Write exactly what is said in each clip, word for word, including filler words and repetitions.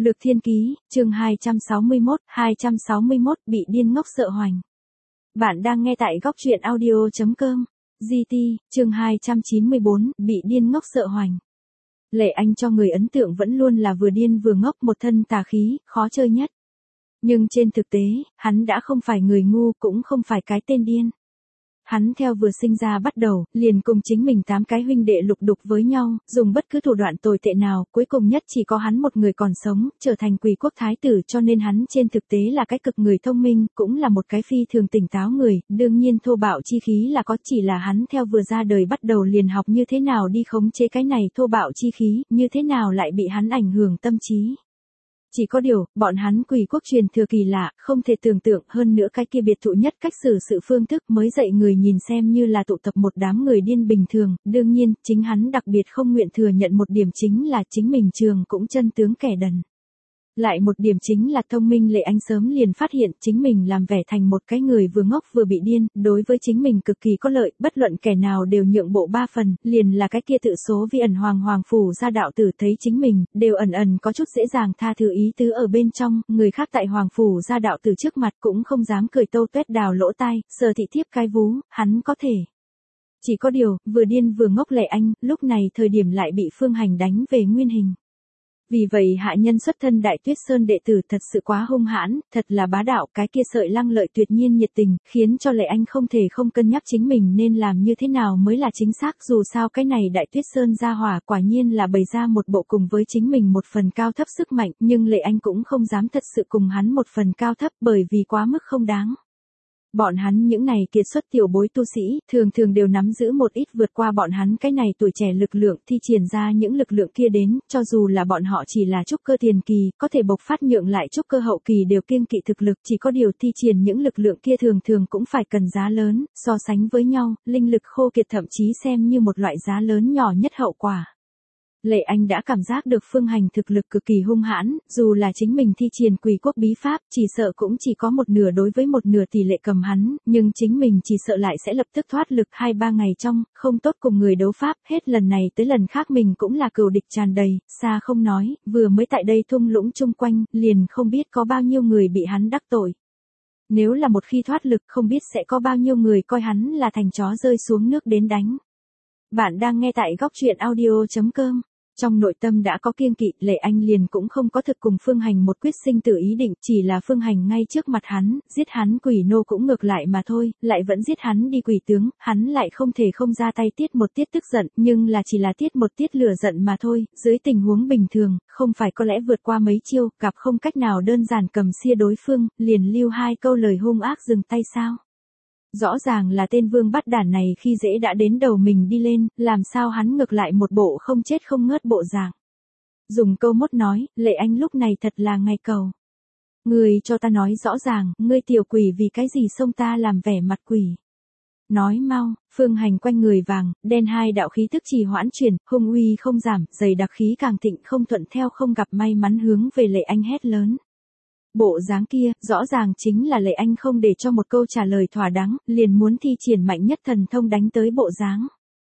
Lược Thiên Ký, chương hai trăm sáu mươi mốt, hai trăm sáu mươi mốt bị điên ngốc sợ hoành. Bạn đang nghe tại góc truyện audio chấm com. giê tê, chương hai trăm chín mươi bốn, bị điên ngốc sợ hoành. Lệ Anh cho người ấn tượng vẫn luôn là vừa điên vừa ngốc, một thân tà khí, khó chơi nhất. Nhưng trên thực tế, hắn đã không phải người ngu, cũng không phải cái tên điên. Hắn theo vừa sinh ra bắt đầu, liền cùng chính mình tám cái huynh đệ lục đục với nhau, dùng bất cứ thủ đoạn tồi tệ nào, cuối cùng nhất chỉ có hắn một người còn sống, trở thành Quỳ quốc thái tử, cho nên hắn trên thực tế là cái cực người thông minh, cũng là một cái phi thường tỉnh táo người, đương nhiên thô bạo chi khí là có, chỉ là hắn theo vừa ra đời bắt đầu liền học như thế nào đi khống chế cái này thô bạo chi khí, như thế nào lại bị hắn ảnh hưởng tâm trí. Chỉ có điều, bọn hắn Quỳ quốc truyền thừa kỳ lạ, không thể tưởng tượng, hơn nữa cái kia biệt thụ nhất cách xử sự phương thức mới dạy người nhìn xem như là tụ tập một đám người điên bình thường, đương nhiên, chính hắn đặc biệt không nguyện thừa nhận một điểm chính là chính mình trường cũng chân tướng kẻ đần. Lại một điểm chính là thông minh Lệ Anh sớm liền phát hiện chính mình làm vẻ thành một cái người vừa ngốc vừa bị điên, đối với chính mình cực kỳ có lợi, bất luận kẻ nào đều nhượng bộ ba phần, liền là cái kia tự số vi ẩn hoàng hoàng phủ gia đạo tử thấy chính mình, đều ẩn ẩn có chút dễ dàng tha thứ ý tứ ở bên trong, người khác tại hoàng phủ gia đạo tử trước mặt cũng không dám cười tâu tuét đào lỗ tai, sờ thị thiếp cái vú, hắn có thể. Chỉ có điều, vừa điên vừa ngốc Lệ Anh, lúc này thời điểm lại bị Phương Hành đánh về nguyên hình. Vì vậy hạ nhân xuất thân Đại Tuyết Sơn đệ tử thật sự quá hung hãn, thật là bá đạo, cái kia sợi lăng lợi tuyệt nhiên nhiệt tình, khiến cho Lệ Anh không thể không cân nhắc chính mình nên làm như thế nào mới là chính xác, dù sao cái này Đại Tuyết Sơn gia hỏa quả nhiên là bày ra một bộ cùng với chính mình một phần cao thấp sức mạnh, nhưng Lệ Anh cũng không dám thật sự cùng hắn một phần cao thấp bởi vì quá mức không đáng. Bọn hắn những này kiệt xuất tiểu bối tu sĩ, thường thường đều nắm giữ một ít vượt qua bọn hắn cái này tuổi trẻ lực lượng, thi triển ra những lực lượng kia đến, cho dù là bọn họ chỉ là trúc cơ tiền kỳ, có thể bộc phát nhượng lại trúc cơ hậu kỳ đều kiêng kỵ thực lực, chỉ có điều thi triển những lực lượng kia thường thường cũng phải cần giá lớn, so sánh với nhau, linh lực khô kiệt thậm chí xem như một loại giá lớn nhỏ nhất hậu quả. Lệ Anh đã cảm giác được Phương Hành thực lực cực kỳ hung hãn, dù là chính mình thi triển Quỳ quốc bí pháp, chỉ sợ cũng chỉ có một nửa đối với một nửa tỷ lệ cầm hắn, nhưng chính mình chỉ sợ lại sẽ lập tức thoát lực hai ba ngày trong, không tốt cùng người đấu pháp, hết lần này tới lần khác mình cũng là cừu địch tràn đầy, xa không nói, vừa mới tại đây thung lũng chung quanh, liền không biết có bao nhiêu người bị hắn đắc tội. Nếu là một khi thoát lực không biết sẽ có bao nhiêu người coi hắn là thành chó rơi xuống nước đến đánh. Bạn đang nghe tại góc truyện audio chấm com. Trong nội tâm đã có kiêng kỵ, Lệ Anh liền cũng không có thực cùng Phương Hành một quyết sinh tử ý định, chỉ là Phương Hành ngay trước mặt hắn, giết hắn Quỷ nô cũng ngược lại mà thôi, lại vẫn giết hắn đi Quỷ tướng, hắn lại không thể không ra tay tiết một tiết tức giận, nhưng là chỉ là tiết một tiết lửa giận mà thôi, dưới tình huống bình thường, không phải có lẽ vượt qua mấy chiêu, gặp không cách nào đơn giản cầm xia đối phương, liền lưu hai câu lời hung ác dừng tay sao. Rõ ràng là tên vương bắt đản này khi dễ đã đến đầu mình đi lên, làm sao hắn ngược lại một bộ không chết không ngớt bộ dạng. Dùng câu mốt nói, Lệ Anh lúc này thật là ngày cầu. Người cho ta nói rõ ràng, ngươi tiểu quỷ vì cái gì xông ta làm vẻ mặt quỷ. Nói mau, Phương Hành quanh người vàng, đen hai đạo khí tức trì hoãn chuyển, hung uy không giảm, dày đặc khí càng thịnh không thuận theo không gặp may mắn hướng về Lệ Anh hét lớn. Bộ dáng kia, rõ ràng chính là Lệ Anh không để cho một câu trả lời thỏa đáng, liền muốn thi triển mạnh nhất thần thông đánh tới bộ dáng.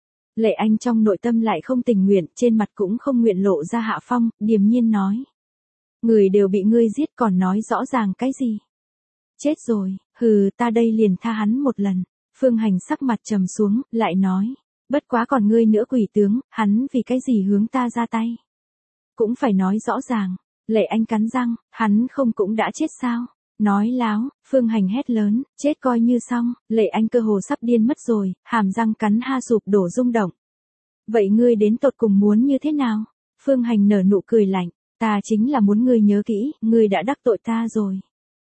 Lệ Anh trong nội tâm lại không tình nguyện, trên mặt cũng không nguyện lộ ra hạ phong, điềm nhiên nói. Người đều bị ngươi giết còn nói rõ ràng cái gì? Chết rồi, hừ, ta đây liền tha hắn một lần. Phương Hành sắc mặt trầm xuống, lại nói. Bất quá còn ngươi nữa Quỷ tướng, hắn vì cái gì hướng ta ra tay? Cũng phải nói rõ ràng. Lệ Anh cắn răng, hắn không cũng đã chết sao? Nói láo, Phương Hành hét lớn, chết coi như xong, Lệ Anh cơ hồ sắp điên mất rồi, hàm răng cắn ha sụp đổ rung động. Vậy ngươi đến tột cùng muốn như thế nào? Phương Hành nở nụ cười lạnh, ta chính là muốn ngươi nhớ kỹ, ngươi đã đắc tội ta rồi.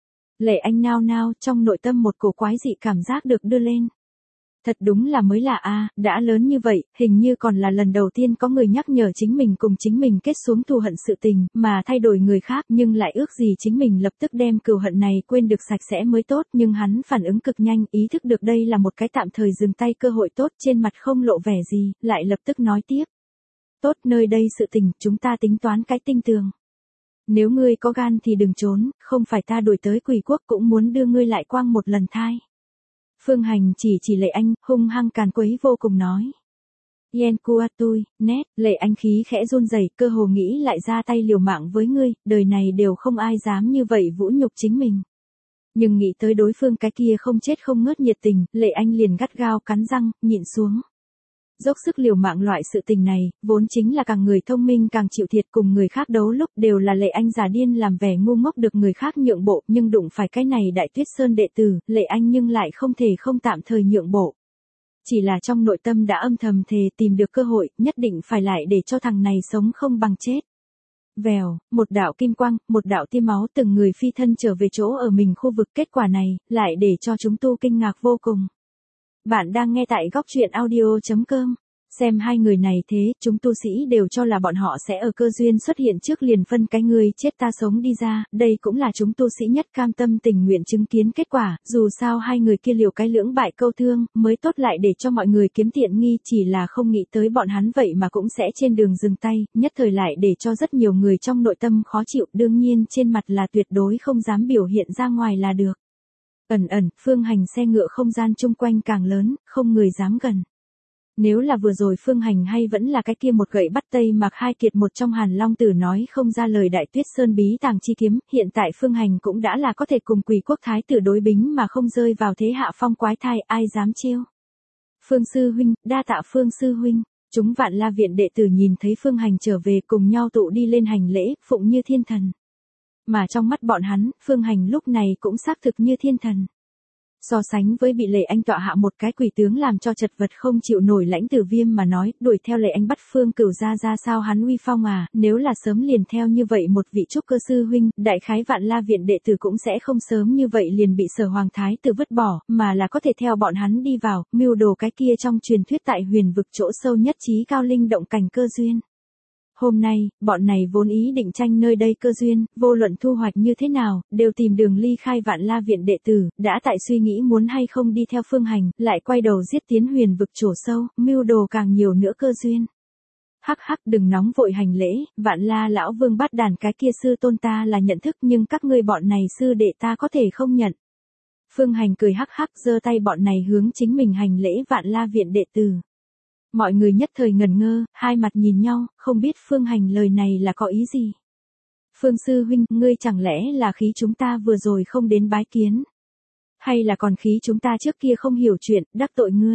Lệ Anh nao nao, trong nội tâm một cổ quái dị cảm giác được đưa lên. Thật đúng là mới lạ a, đã lớn như vậy, hình như còn là lần đầu tiên có người nhắc nhở chính mình cùng chính mình kết xuống thù hận sự tình, mà thay đổi người khác, nhưng lại ước gì chính mình lập tức đem cừu hận này quên được sạch sẽ mới tốt, nhưng hắn phản ứng cực nhanh, ý thức được đây là một cái tạm thời dừng tay cơ hội tốt, trên mặt không lộ vẻ gì, lại lập tức nói tiếp. Tốt, nơi đây sự tình, chúng ta tính toán cái tinh tường. Nếu ngươi có gan thì đừng trốn, không phải ta đuổi tới Quỳ quốc cũng muốn đưa ngươi lại quang một lần thai. Phương Hành chỉ chỉ Lệ Anh, hung hăng càn quấy vô cùng nói. Yen cua tui, nét, Lệ Anh khí khẽ run rẩy, cơ hồ nghĩ lại ra tay liều mạng với ngươi, đời này đều không ai dám như vậy vũ nhục chính mình. Nhưng nghĩ tới đối phương cái kia không chết không ngớt nhiệt tình, Lệ Anh liền gắt gao cắn răng, nhịn xuống. Dốc sức liều mạng loại sự tình này, vốn chính là càng người thông minh càng chịu thiệt, cùng người khác đấu lúc đều là Lệ Anh giả điên làm vẻ ngu ngốc được người khác nhượng bộ, nhưng đụng phải cái này Đại Tuyết Sơn đệ tử, Lệ Anh nhưng lại không thể không tạm thời nhượng bộ. Chỉ là trong nội tâm đã âm thầm thề tìm được cơ hội, nhất định phải lại để cho thằng này sống không bằng chết. Vèo, một đạo kim quang, một đạo tia máu, từng người phi thân trở về chỗ ở mình khu vực, kết quả này, lại để cho chúng tu kinh ngạc vô cùng. Bạn đang nghe tại góc truyện audio chấm com. Xem hai người này thế, chúng tu sĩ đều cho là bọn họ sẽ ở cơ duyên xuất hiện trước liền phân cái người chết ta sống đi ra, đây cũng là chúng tu sĩ nhất cam tâm tình nguyện chứng kiến kết quả, dù sao hai người kia liều cái lưỡng bại câu thương, mới tốt lại để cho mọi người kiếm tiện nghi, chỉ là không nghĩ tới bọn hắn vậy mà cũng sẽ trên đường dừng tay, nhất thời lại để cho rất nhiều người trong nội tâm khó chịu, đương nhiên trên mặt là tuyệt đối không dám biểu hiện ra ngoài là được. Ẩn ẩn, Phương Hành xe ngựa không gian chung quanh càng lớn, không người dám gần. Nếu là vừa rồi Phương Hành hay vẫn là cái kia một gậy bắt Tây Mạc Hai Kiệt một trong Hàn Long Tử nói không ra lời Đại Tuyết Sơn bí tàng chi kiếm, hiện tại Phương Hành cũng đã là có thể cùng Quỷ Quốc Thái tử đối bính mà không rơi vào thế hạ phong quái thai, ai dám chiêu. Phương sư huynh, đa tạ Phương sư huynh. Chúng Vạn La viện đệ tử nhìn thấy Phương Hành trở về cùng nhau tụ đi lên hành lễ, phụng như thiên thần. Mà trong mắt bọn hắn, Phương Hành lúc này cũng xác thực như thiên thần. So sánh với bị Lệ Anh tọa hạ một cái quỷ tướng làm cho chật vật không chịu nổi Lãnh Tử Viêm mà nói, đuổi theo Lệ Anh bắt Phương Cửu ra ra sao hắn uy phong à, nếu là sớm liền theo như vậy một vị trúc cơ sư huynh, đại khái Vạn La viện đệ tử cũng sẽ không sớm như vậy liền bị Sở Hoàng Thái tử vứt bỏ, mà là có thể theo bọn hắn đi vào, mưu đồ cái kia trong truyền thuyết tại huyền vực chỗ sâu nhất trí cao linh động cảnh cơ duyên. Hôm nay, bọn này vốn ý định tranh nơi đây cơ duyên, vô luận thu hoạch như thế nào, đều tìm đường ly khai Vạn La viện đệ tử, đã tại suy nghĩ muốn hay không đi theo Phương Hành, lại quay đầu giết tiến huyền vực chỗ sâu, mưu đồ càng nhiều nữa cơ duyên. Hắc hắc đừng nóng vội hành lễ, Vạn La lão vương bắt đàn cái kia sư tôn ta là nhận thức nhưng các ngươi bọn này sư đệ ta có thể không nhận. Phương Hành cười hắc hắc giơ tay bọn này hướng chính mình hành lễ Vạn La viện đệ tử. Mọi người nhất thời ngần ngơ, hai mặt nhìn nhau, không biết Phương Hành lời này là có ý gì. Phương sư huynh, ngươi chẳng lẽ là khí chúng ta vừa rồi không đến bái kiến? Hay là còn khí chúng ta trước kia không hiểu chuyện, đắc tội ngươi?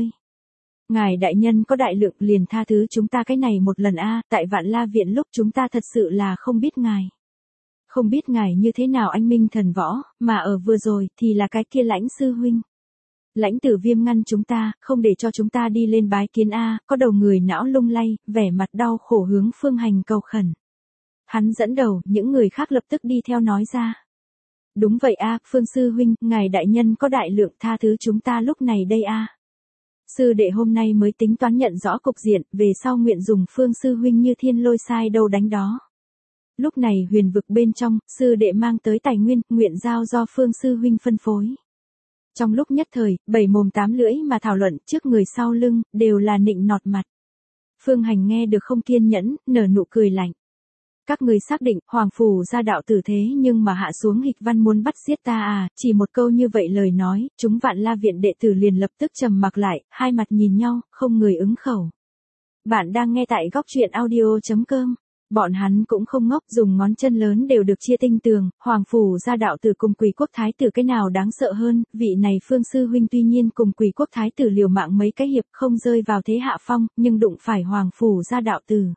Ngài đại nhân có đại lượng liền tha thứ chúng ta cái này một lần a, tại Vạn La viện lúc chúng ta thật sự là không biết ngài. Không biết ngài như thế nào anh minh thần võ, mà ở vừa rồi thì là cái kia Lãnh sư huynh. Lãnh Tử Viêm ngăn chúng ta, không để cho chúng ta đi lên bái kiến a, có đầu người não lung lay, vẻ mặt đau khổ hướng Phương Hành cầu khẩn. Hắn dẫn đầu, những người khác lập tức đi theo nói ra. Đúng vậy a, Phương sư huynh, ngài đại nhân có đại lượng tha thứ chúng ta lúc này đây a. Sư đệ hôm nay mới tính toán nhận rõ cục diện, về sau nguyện dùng Phương sư huynh như thiên lôi sai đâu đánh đó. Lúc này huyền vực bên trong, sư đệ mang tới tài nguyên, nguyện giao do Phương sư huynh phân phối. Trong lúc nhất thời, bảy mồm tám lưỡi mà thảo luận trước người sau lưng, đều là nịnh nọt mặt. Phương Hành nghe được không kiên nhẫn, nở nụ cười lạnh. Các người xác định, Hoàng Phủ ra đạo tử thế nhưng mà hạ xuống hịch văn muốn bắt giết ta à, chỉ một câu như vậy lời nói, chúng Vạn La viện đệ tử liền lập tức trầm mặc lại, hai mặt nhìn nhau, không người ứng khẩu. Bạn đang nghe tại góc truyện audio chấm com. Bọn hắn cũng không ngốc, dùng ngón chân lớn đều được chia tinh tường, Hoàng Phủ ra đạo tử cùng Quỷ Quốc Thái tử cái nào đáng sợ hơn, vị này Phương sư huynh tuy nhiên cùng Quỷ Quốc Thái tử liều mạng mấy cái hiệp không rơi vào thế hạ phong, nhưng đụng phải Hoàng Phủ ra đạo tử.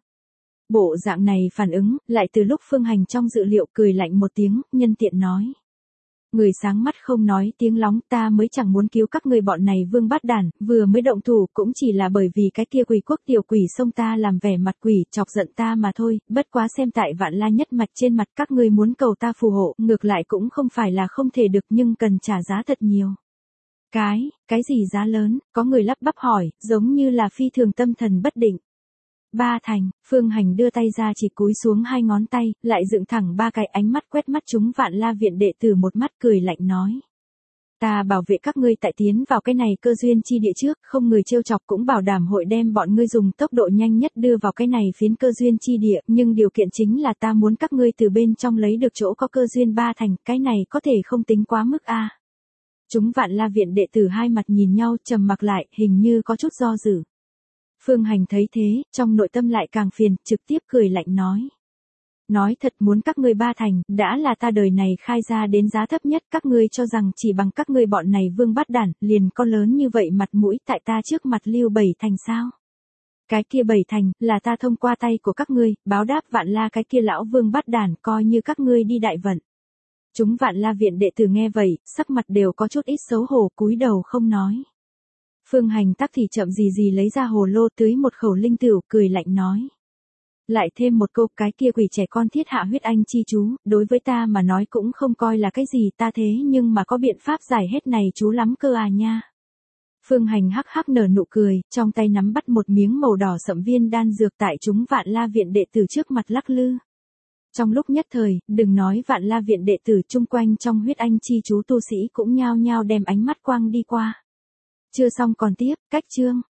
Bộ dạng này phản ứng, lại từ lúc Phương Hành trong dự liệu cười lạnh một tiếng, nhân tiện nói. Người sáng mắt không nói tiếng lóng, ta mới chẳng muốn cứu các người bọn này vương bát đàn, vừa mới động thủ cũng chỉ là bởi vì cái kia Quỷ Quốc tiểu quỷ xông ta làm vẻ mặt quỷ, chọc giận ta mà thôi, bất quá xem tại Vạn La nhất mạch trên mặt các ngươi muốn cầu ta phù hộ, ngược lại cũng không phải là không thể được nhưng cần trả giá thật nhiều. Cái, cái gì giá lớn, có người lắp bắp hỏi, giống như là phi thường tâm thần bất định. Ba thành, Phương Hành đưa tay ra chỉ cúi xuống hai ngón tay, lại dựng thẳng ba cái ánh mắt quét mắt chúng Vạn La viện đệ tử một mắt cười lạnh nói. Ta bảo vệ các ngươi tại tiến vào cái này cơ duyên chi địa trước, không người trêu chọc cũng bảo đảm hội đem bọn ngươi dùng tốc độ nhanh nhất đưa vào cái này phiến cơ duyên chi địa, nhưng điều kiện chính là ta muốn các ngươi từ bên trong lấy được chỗ có cơ duyên ba thành, cái này có thể không tính quá mức a. À. Chúng Vạn La viện đệ tử hai mặt nhìn nhau trầm mặc lại, hình như có chút do dự. Phương Hành thấy thế, trong nội tâm lại càng phiền, trực tiếp cười lạnh nói. Nói thật muốn các ngươi ba thành, đã là ta đời này khai ra đến giá thấp nhất, các ngươi cho rằng chỉ bằng các ngươi bọn này vương bát đản, liền có lớn như vậy mặt mũi tại ta trước mặt lưu bảy thành sao? Cái kia bảy thành, là ta thông qua tay của các ngươi, báo đáp Vạn La cái kia lão vương bát đản, coi như các ngươi đi đại vận. Chúng Vạn La viện đệ tử nghe vậy, sắc mặt đều có chút ít xấu hổ, cúi đầu không nói. Phương Hành tắc thì chậm gì gì lấy ra hồ lô tưới một khẩu linh tửu, cười lạnh nói. Lại thêm một câu, cái kia quỷ trẻ con thiết hạ huyết anh chi chú, đối với ta mà nói cũng không coi là cái gì, ta thế nhưng mà có biện pháp giải hết này chú lắm cơ à nha. Phương Hành hắc hắc nở nụ cười, trong tay nắm bắt một miếng màu đỏ sẫm viên đan dược tại chúng Vạn La viện đệ tử trước mặt lắc lư. Trong lúc nhất thời, đừng nói Vạn La viện đệ tử chung quanh trong huyết anh chi chú tu sĩ cũng nhao nhao đem ánh mắt quang đi qua. Chưa xong còn tiếp, cách chương.